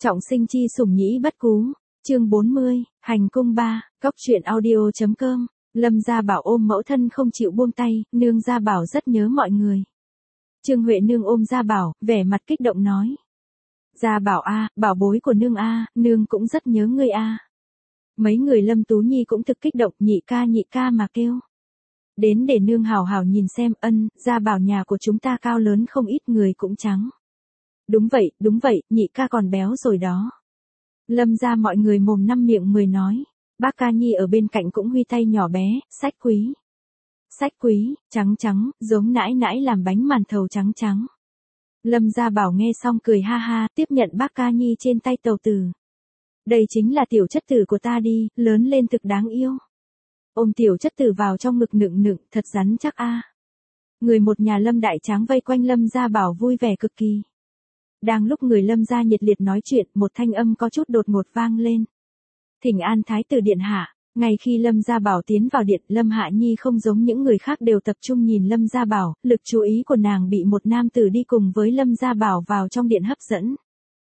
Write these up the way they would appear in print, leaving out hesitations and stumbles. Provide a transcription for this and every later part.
Trọng sinh chi sủng nhĩ bất cú. Chương 40, hành cung 3, góc truyện audio.com. Lâm Gia Bảo ôm mẫu thân không chịu buông tay, nương Gia Bảo rất nhớ mọi người. Trương Huệ nương ôm Gia Bảo, vẻ mặt kích động nói. Gia Bảo a, bảo bối của nương a, nương cũng rất nhớ ngươi a. Mấy người Lâm Tú Nhi cũng thực kích động, nhị ca mà kêu. Đến để nương hào hào nhìn xem, Gia Bảo nhà của chúng ta cao lớn không ít, người cũng trắng. Đúng vậy, nhị ca còn béo rồi đó. Lâm gia mọi người mồm năm miệng mười nói. Bác Ca Nhi ở bên cạnh cũng huy tay nhỏ bé, sách quý, trắng, giống nãi nãi làm bánh màn thầu trắng. Lâm Gia Bảo nghe xong cười ha ha, tiếp nhận bác Ca Nhi trên tay tàu tử. Đây chính là tiểu chất tử của ta đi, lớn lên thực đáng yêu. Ôm tiểu chất tử vào trong ngực nựng, thật rắn chắc a. Người một nhà Lâm đại tráng vây quanh Lâm Gia Bảo vui vẻ cực kỳ. Đang lúc người Lâm gia nhiệt liệt nói chuyện, một thanh âm có chút đột ngột vang lên. Thỉnh an thái tử điện hạ. Ngay khi Lâm Gia Bảo tiến vào điện, Lâm Hạ Nhi không giống những người khác đều tập trung nhìn Lâm Gia Bảo, lực chú ý của nàng bị một nam tử đi cùng với Lâm Gia Bảo vào trong điện hấp dẫn.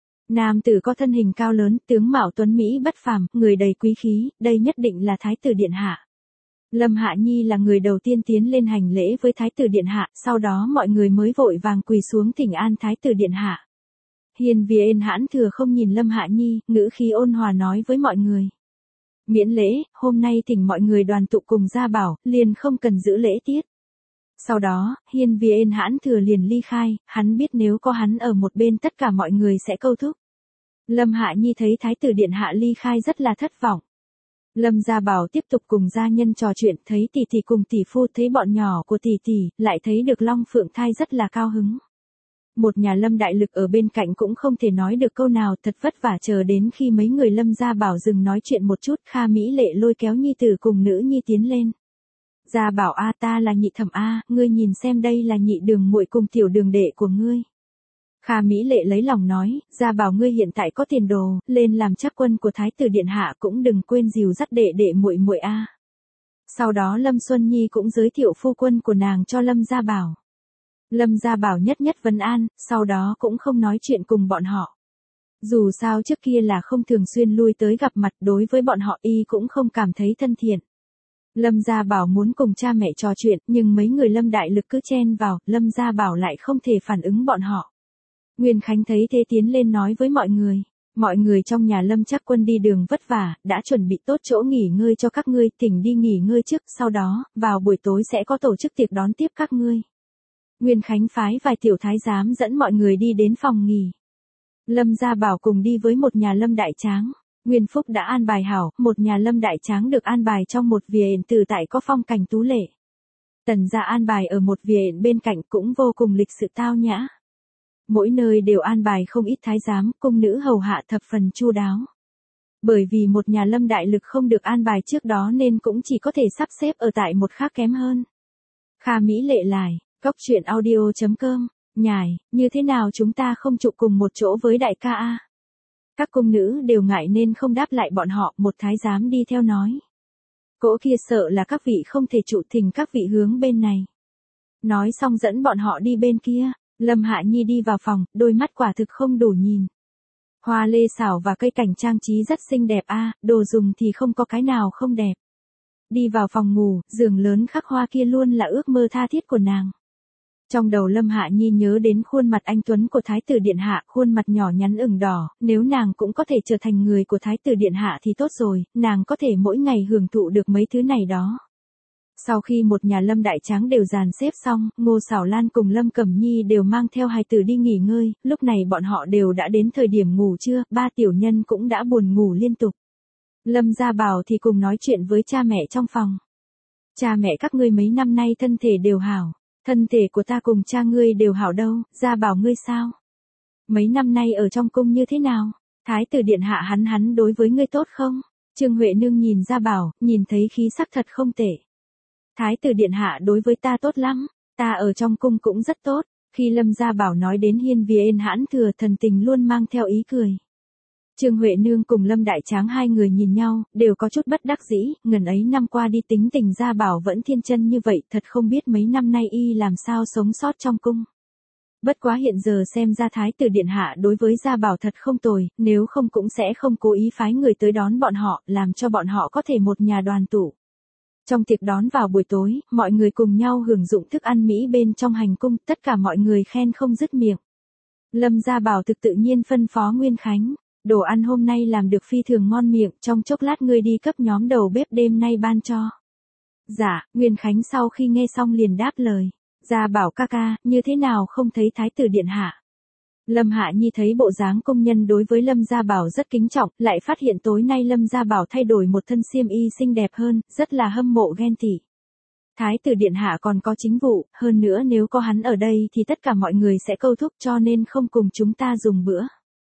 Nam tử có thân hình cao lớn, tướng mạo tuấn mỹ bất phàm, người đầy quý khí, đây nhất định là thái tử điện hạ. Lâm Hạ Nhi là người đầu tiên tiến lên hành lễ với thái tử điện hạ, sau đó mọi người mới vội vàng quỳ xuống thỉnh an thái tử điện hạ. Hiền Viên Hãn Thừa không nhìn Lâm Hạ Nhi, ngữ khí ôn hòa nói với mọi người. Miễn lễ, hôm nay thỉnh mọi người đoàn tụ cùng Gia Bảo, liền không cần giữ lễ tiết. Sau đó, Hiền Viên Hãn Thừa liền ly khai, hắn biết nếu có hắn ở một bên tất cả mọi người sẽ câu thúc. Lâm Hạ Nhi thấy thái tử điện hạ ly khai rất là thất vọng. Lâm Gia Bảo tiếp tục cùng gia nhân trò chuyện, thấy tỷ tỷ cùng tỷ phu, thấy bọn nhỏ của tỷ tỷ, lại thấy được Long Phượng Thai rất là cao hứng. Một nhà Lâm đại lực ở bên cạnh cũng không thể nói được câu nào, thật vất vả chờ đến khi mấy người Lâm Gia Bảo dừng nói chuyện một chút, Kha Mỹ Lệ lôi kéo nhi tử cùng nữ nhi tiến lên. Gia Bảo a, ta là nhị thẩm a, ngươi nhìn xem đây là nhị đường muội cùng tiểu đường đệ của ngươi. Kha Mỹ Lệ lấy lòng nói, Gia Bảo ngươi hiện tại có tiền đồ, lên làm trác quân của thái tử điện hạ, cũng đừng quên dìu dắt đệ đệ muội a. Sau đó Lâm Xuân Nhi cũng giới thiệu phu quân của nàng cho Lâm Gia Bảo. Lâm Gia Bảo nhất vấn an, sau đó cũng không nói chuyện cùng bọn họ. Dù sao trước kia là không thường xuyên lui tới gặp mặt, đối với bọn họ y cũng không cảm thấy thân thiện. Lâm Gia Bảo muốn cùng cha mẹ trò chuyện, nhưng mấy người Lâm đại lực cứ chen vào, Lâm Gia Bảo lại không thể phản ứng bọn họ. Nguyên Khánh thấy thế tiến lên nói với mọi người trong nhà Lâm Trác Quân đi đường vất vả, đã chuẩn bị tốt chỗ nghỉ ngơi cho các ngươi, thỉnh đi nghỉ ngơi trước, sau đó, vào buổi tối sẽ có tổ chức tiệc đón tiếp các ngươi. Nguyên Khánh phái vài tiểu thái giám dẫn mọi người đi đến phòng nghỉ. Lâm Gia Bảo cùng đi với một nhà Lâm đại tráng. Nguyên Phúc đã an bài hảo, một nhà Lâm đại tráng được an bài trong một viện từ tại có phong cảnh tú lệ. Tần gia an bài ở một viện bên cạnh cũng vô cùng lịch sự tao nhã. Mỗi nơi đều an bài không ít thái giám, cung nữ hầu hạ thập phần chu đáo. Bởi vì một nhà Lâm đại lực không được an bài trước đó nên cũng chỉ có thể sắp xếp ở tại một khác kém hơn. Kha Mỹ Lệ lại. Góc truyện audio.com, nhài, như thế nào chúng ta không trụ cùng một chỗ với đại ca a? Các cung nữ đều ngại nên không đáp lại bọn họ, một thái giám đi theo nói. Cỗ kia sợ là các vị không thể trụ, thỉnh các vị hướng bên này. Nói xong dẫn bọn họ đi bên kia, Lâm Hạ Nhi đi vào phòng, đôi mắt quả thực không đủ nhìn. Hoa lê xảo và cây cảnh trang trí rất xinh đẹp a, đồ dùng thì không có cái nào không đẹp. Đi vào phòng ngủ, giường lớn khắc hoa kia luôn là ước mơ tha thiết của nàng. Trong đầu Lâm Hạ Nhi nhớ đến khuôn mặt anh tuấn của thái tử điện hạ, khuôn mặt nhỏ nhắn ửng đỏ, nếu nàng cũng có thể trở thành người của thái tử điện hạ thì tốt rồi, nàng có thể mỗi ngày hưởng thụ được mấy thứ này đó. Sau khi một nhà Lâm đại tráng đều dàn xếp xong, Ngô Sảo Lan cùng Lâm Cẩm Nhi đều mang theo hài tử đi nghỉ ngơi, lúc này bọn họ đều đã đến thời điểm ngủ trưa, ba tiểu nhân cũng đã buồn ngủ liên tục. Lâm Gia Bảo thì cùng nói chuyện với cha mẹ trong phòng. Cha mẹ các ngươi mấy năm nay thân thể đều hảo. Thân thể của ta cùng cha ngươi đều hảo đâu, Gia Bảo ngươi sao? Mấy năm nay ở trong cung như thế nào? Thái tử điện hạ hắn đối với ngươi tốt không? Trương Huệ nương nhìn Gia Bảo, nhìn thấy khí sắc thật không tệ. Thái tử điện hạ đối với ta tốt lắm, ta ở trong cung cũng rất tốt. Khi Lâm Gia Bảo nói đến Hiên Viên Hãn Thừa, thần tình luôn mang theo ý cười. Trương Huệ nương cùng Lâm đại tráng hai người nhìn nhau, đều có chút bất đắc dĩ, ngần ấy năm qua đi tính tình Gia Bảo vẫn thiên chân như vậy, thật không biết mấy năm nay y làm sao sống sót trong cung. Bất quá hiện giờ xem ra thái tử điện hạ đối với Gia Bảo thật không tồi, nếu không cũng sẽ không cố ý phái người tới đón bọn họ, làm cho bọn họ có thể một nhà đoàn tụ. Trong tiệc đón vào buổi tối, mọi người cùng nhau hưởng dụng thức ăn Mỹ bên trong hành cung, tất cả mọi người khen không dứt miệng. Lâm Gia Bảo thực tự nhiên phân phó Nguyên Khánh, đồ ăn hôm nay làm được phi thường ngon miệng, trong chốc lát ngươi đi cấp nhóm đầu bếp đêm nay ban cho. Dạ, Nguyên Khánh sau khi nghe xong liền đáp lời. Gia Bảo ca ca, như thế nào không thấy thái tử điện hạ? Lâm Hạ Nhi thấy bộ dáng công nhân đối với Lâm Gia Bảo rất kính trọng, lại phát hiện tối nay Lâm Gia Bảo thay đổi một thân xiêm y xinh đẹp hơn, rất là hâm mộ ghen tị. Thái tử điện hạ còn có chính vụ, hơn nữa nếu có hắn ở đây thì tất cả mọi người sẽ câu thúc cho nên không cùng chúng ta dùng bữa.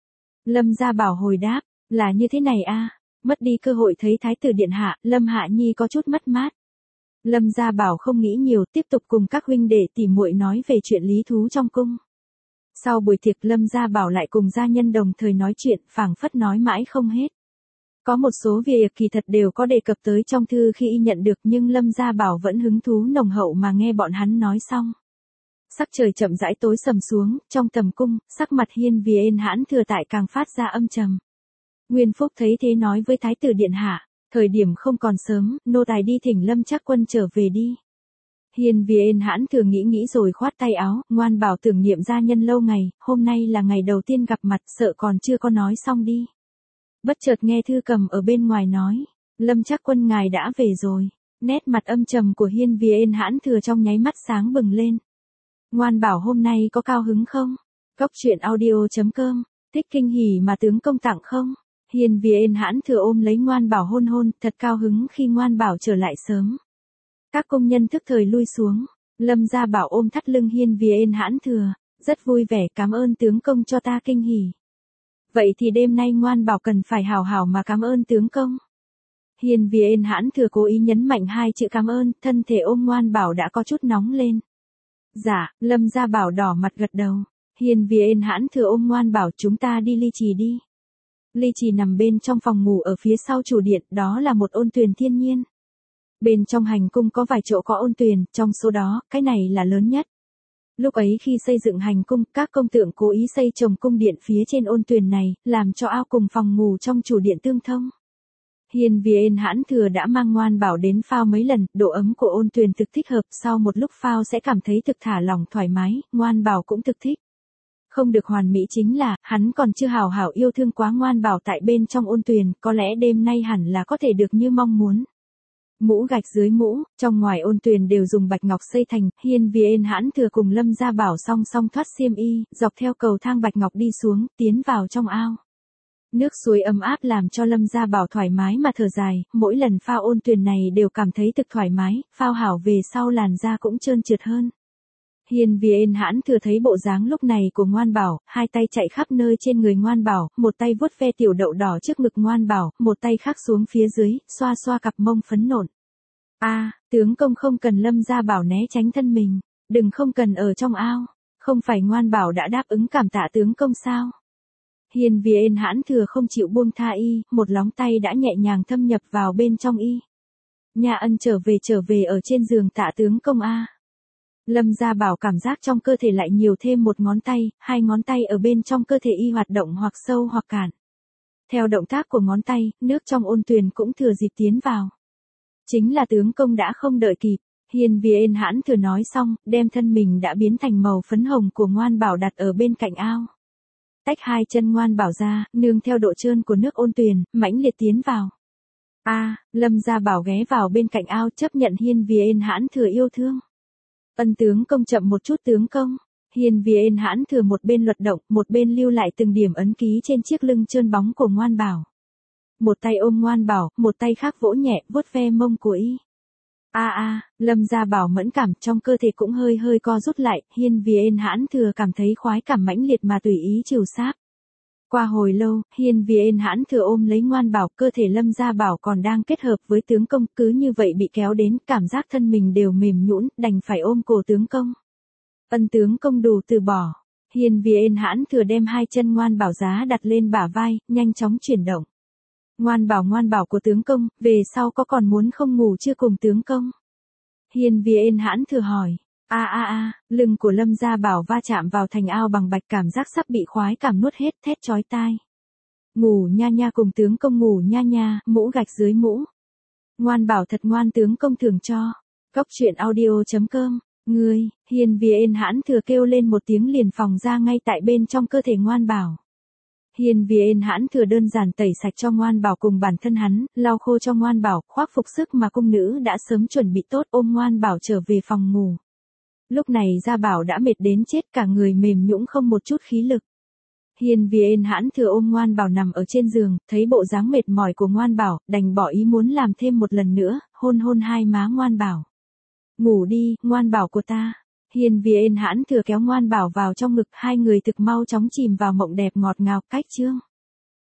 Lâm Gia Bảo hồi đáp, là như thế này a, mất đi cơ hội thấy thái tử điện hạ, Lâm Hạ Nhi có chút mất mát. Lâm Gia Bảo không nghĩ nhiều, tiếp tục cùng các huynh đệ tỉ muội nói về chuyện lý thú trong cung. Sau buổi tiệc Lâm Gia Bảo lại cùng gia nhân đồng thời nói chuyện, phảng phất nói mãi không hết. Có một số việc kỳ thật đều có đề cập tới trong thư khi y nhận được nhưng Lâm Gia Bảo vẫn hứng thú nồng hậu mà nghe bọn hắn nói xong. Sắc trời chậm rãi tối sầm xuống, trong tầm cung, sắc mặt Hiên Viên Hãn Thừa tại càng phát ra âm trầm. Nguyên Phúc thấy thế nói với Thái tử điện hạ, thời điểm không còn sớm, nô tài đi thỉnh Lâm Trác Quân trở về đi. Hiên Viên Hãn Thừa nghĩ rồi khoát tay áo, ngoan bảo tưởng niệm gia nhân lâu ngày, hôm nay là ngày đầu tiên gặp mặt, sợ còn chưa có nói xong đi. Bất chợt nghe Thư Cầm ở bên ngoài nói, Lâm Trác Quân ngài đã về rồi. Nét mặt âm trầm của Hiên Viên Hãn Thừa trong nháy mắt sáng bừng lên. Ngoan bảo hôm nay có cao hứng không? Góc truyện audio.com, thích kinh hỉ mà tướng công tặng không? Hiên Viên Hãn Thừa ôm lấy ngoan bảo hôn hôn, thật cao hứng khi ngoan bảo trở lại sớm. Các công nhân thức thời lui xuống, Lâm Gia Bảo ôm thắt lưng Hiên Viên Hãn Thừa, rất vui vẻ cảm ơn tướng công cho ta kinh hỉ. Vậy thì đêm nay ngoan bảo cần phải hào hào mà cảm ơn tướng công. Hiên Viên Hãn Thừa cố ý nhấn mạnh hai chữ cảm ơn, thân thể ôm ngoan bảo đã có chút nóng lên. Dạ, Lâm Gia Bảo đỏ mặt gật đầu. Hiên Viên Hãn Thừa ôm ngoan bảo chúng ta đi ly trì đi. Ly trì nằm bên trong phòng ngủ ở phía sau chủ điện, đó là một ôn tuyền thiên nhiên. Bên trong hành cung có vài chỗ có ôn tuyền, trong số đó, cái này là lớn nhất. Lúc ấy khi xây dựng hành cung, các công tượng cố ý xây trồng cung điện phía trên ôn tuyền này, làm cho ao cùng phòng ngủ trong chủ điện tương thông. Hiên Viên Hãn Thừa đã mang ngoan bảo đến phao mấy lần, độ ấm của ôn tuyền thực thích hợp, sau một lúc phao sẽ cảm thấy thực thả lỏng thoải mái, ngoan bảo cũng thực thích. Không được hoàn mỹ chính là, hắn còn chưa hào hảo yêu thương quá ngoan bảo tại bên trong ôn tuyền, có lẽ đêm nay hẳn là có thể được như mong muốn. Mũ gạch dưới mũ, trong ngoài ôn tuyền đều dùng bạch ngọc xây thành, Hiên Viên Hãn Thừa cùng Lâm Gia Bảo song song thoát xiêm y, dọc theo cầu thang bạch ngọc đi xuống, tiến vào trong ao. Nước suối ấm áp làm cho Lâm Gia Bảo thoải mái mà thở dài, mỗi lần phao ôn tuyền này đều cảm thấy thực thoải mái, phao hảo về sau làn da cũng trơn trượt hơn. Hiên Viên Hãn Thừa thấy bộ dáng lúc này của ngoan bảo, hai tay chạy khắp nơi trên người ngoan bảo, một tay vuốt ve tiểu đậu đỏ trước ngực ngoan bảo, một tay khác xuống phía dưới, xoa xoa cặp mông phấn nộn. Tướng công không cần Lâm Gia Bảo né tránh thân mình, đừng không cần ở trong ao, không phải ngoan bảo đã đáp ứng cảm tạ tướng công sao? Hiên Viên Hãn Thừa không chịu buông tha y, một lóng tay đã nhẹ nhàng thâm nhập vào bên trong y. Nhà ân trở về ở trên giường tạ tướng công a. Lâm Gia Bảo cảm giác trong cơ thể lại nhiều thêm một ngón tay, hai ngón tay ở bên trong cơ thể y hoạt động hoặc sâu hoặc cạn. Theo động tác của ngón tay, nước trong ôn tuyền cũng thừa dịp tiến vào. Chính là tướng công đã không đợi kịp, Hiên Viên Hãn Thừa nói xong, đem thân mình đã biến thành màu phấn hồng của ngoan bảo đặt ở bên cạnh ao. Tách hai chân ngoan bảo ra, nương theo độ trơn của nước ôn tuyền, mãnh liệt tiến vào. Lâm Gia Bảo ghé vào bên cạnh ao chấp nhận Hiên Viên Hãn Thừa yêu thương. Ân tướng công chậm một chút tướng công. Hiên Viên Hãn Thừa một bên luật động, một bên lưu lại từng điểm ấn ký trên chiếc lưng trơn bóng của ngoan bảo. Một tay ôm ngoan bảo, một tay khác vỗ nhẹ, vuốt ve mông của y. Lâm Gia Bảo mẫn cảm trong cơ thể cũng hơi co rút lại, Hiên Viên Hãn Thừa cảm thấy khoái cảm mãnh liệt mà tùy ý trìu sáp. Qua hồi lâu, Hiên Viên Hãn Thừa ôm lấy ngoan bảo, cơ thể Lâm Gia Bảo còn đang kết hợp với tướng công, cứ như vậy bị kéo đến, cảm giác thân mình đều mềm nhũn, đành phải ôm cổ tướng công. Ân tướng công đủ từ bỏ. Hiên Viên Hãn Thừa đem hai chân ngoan bảo giá đặt lên bả vai, nhanh chóng chuyển động. Ngoan bảo của tướng công, về sau có còn muốn không ngủ chưa cùng tướng công? Hiên Viên Hãn Thừa hỏi. Lưng của Lâm Gia Bảo va chạm vào thành ao bằng bạch, cảm giác sắp bị khoái cảm nuốt hết, thét chói tai. Ngủ nha nha cùng tướng công ngủ nha nha, mũ gạch dưới mũ. Ngoan bảo thật ngoan, tướng công thưởng cho. Góc truyện audio.com. Ngươi, Hiên Viên Hãn Thừa kêu lên một tiếng liền phòng ra ngay tại bên trong cơ thể Ngoan Bảo. Hiên Viên Hãn Thừa đơn giản tẩy sạch cho Ngoan Bảo cùng bản thân hắn, lau khô cho Ngoan Bảo, khoác phục sức mà cung nữ đã sớm chuẩn bị tốt, ôm Ngoan Bảo trở về phòng ngủ. Lúc này Gia Bảo đã mệt đến chết, cả người mềm nhũn không một chút khí lực. Hiên Viên Hãn Thừa ôm Ngoan Bảo nằm ở trên giường, thấy bộ dáng mệt mỏi của Ngoan Bảo, đành bỏ ý muốn làm thêm một lần nữa, hôn hôn hai má Ngoan Bảo. Ngủ đi, Ngoan Bảo của ta. Hiên Viên Hãn Thừa kéo Ngoan Bảo vào trong ngực, hai người thực mau chóng chìm vào mộng đẹp ngọt ngào. Cách chương